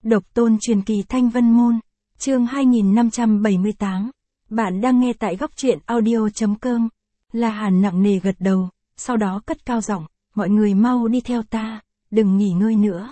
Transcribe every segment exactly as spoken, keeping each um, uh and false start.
Độc tôn truyền kỳ Thanh Vân Môn, chương hai nghìn năm trăm bảy mươi tám. Bạn đang nghe tại góc truyện audio.com. La Hàn nặng nề gật đầu, sau đó cất cao giọng, mọi người mau đi theo ta, đừng nghỉ ngơi nữa.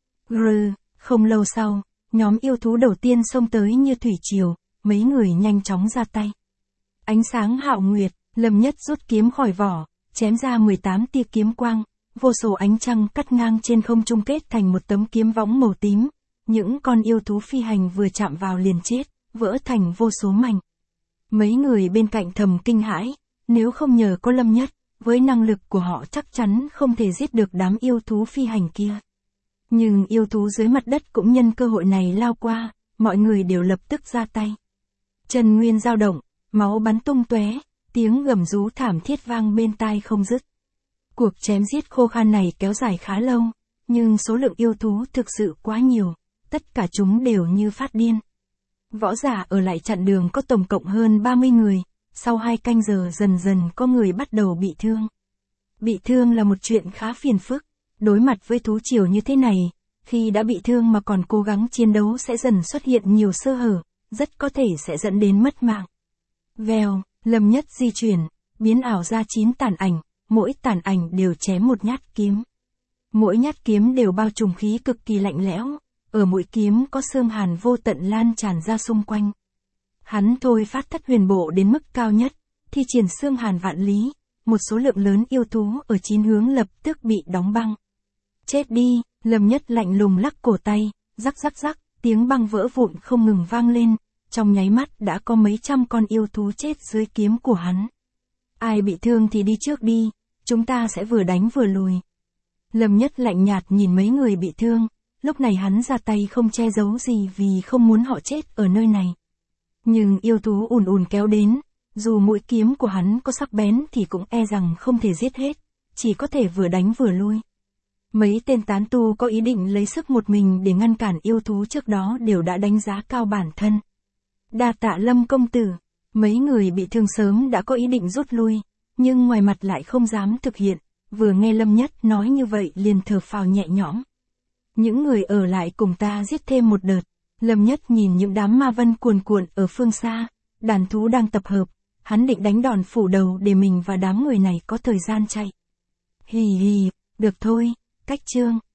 Rừ, không lâu sau, nhóm yêu thú đầu tiên xông tới như thủy triều, mấy người nhanh chóng ra tay. Ánh sáng hạo nguyệt, Lâm Nhất rút kiếm khỏi vỏ, chém ra mười tám tia kiếm quang, vô số ánh trăng cắt ngang trên không trung kết thành một tấm kiếm võng màu tím. Những con yêu thú phi hành vừa chạm vào liền chết, vỡ thành vô số mảnh. Mấy người bên cạnh thầm kinh hãi, nếu không nhờ có Lâm Nhất, với năng lực của họ chắc chắn không thể giết được đám yêu thú phi hành kia. Nhưng yêu thú dưới mặt đất cũng nhân cơ hội này lao qua, mọi người đều lập tức ra tay. Chân nguyên dao động, máu bắn tung tóe, tiếng gầm rú thảm thiết vang bên tai không dứt. Cuộc chém giết khô khan này kéo dài khá lâu, nhưng số lượng yêu thú thực sự quá nhiều, tất cả chúng đều như phát điên. Võ giả ở lại chặn đường có tổng cộng hơn ba mươi người, sau hai canh giờ dần dần có người bắt đầu bị thương. Bị thương là một chuyện khá phiền phức, đối mặt với thú triều như thế này, khi đã bị thương mà còn cố gắng chiến đấu sẽ dần xuất hiện nhiều sơ hở, rất có thể sẽ dẫn đến mất mạng. Vèo, Lâm Nhất di chuyển, biến ảo ra chín tàn ảnh, mỗi tàn ảnh đều chém một nhát kiếm. Mỗi nhát kiếm đều bao trùm khí cực kỳ lạnh lẽo, ở mũi kiếm có xương hàn vô tận lan tràn ra xung quanh. Hắn thôi phát thất huyền bộ đến mức cao nhất, thi triển xương hàn vạn lý, một số lượng lớn yêu thú ở chín hướng lập tức bị đóng băng. Chết đi, Lâm Nhất lạnh lùng lắc cổ tay, rắc rắc rắc, tiếng băng vỡ vụn không ngừng vang lên, trong nháy mắt đã có mấy trăm con yêu thú chết dưới kiếm của hắn. Ai bị thương thì đi trước đi, chúng ta sẽ vừa đánh vừa lùi. Lâm Nhất lạnh nhạt nhìn mấy người bị thương, lúc này hắn ra tay không che giấu gì vì không muốn họ chết ở nơi này. Nhưng yêu thú ùn ùn kéo đến, dù mũi kiếm của hắn có sắc bén thì cũng e rằng không thể giết hết, chỉ có thể vừa đánh vừa lui. Mấy tên tán tu có ý định lấy sức một mình để ngăn cản yêu thú trước đó đều đã đánh giá cao bản thân. Đa tạ Lâm công tử, mấy người bị thương sớm đã có ý định rút lui, nhưng ngoài mặt lại không dám thực hiện, vừa nghe Lâm Nhất nói như vậy liền thở phào nhẹ nhõm. Những người ở lại cùng ta giết thêm một đợt. Lâm Nhất nhìn những đám ma vân cuồn cuộn ở phương xa, đàn thú đang tập hợp, hắn định đánh đòn phủ đầu để mình và đám người này có thời gian chạy. Hì hì, được thôi, cách chương.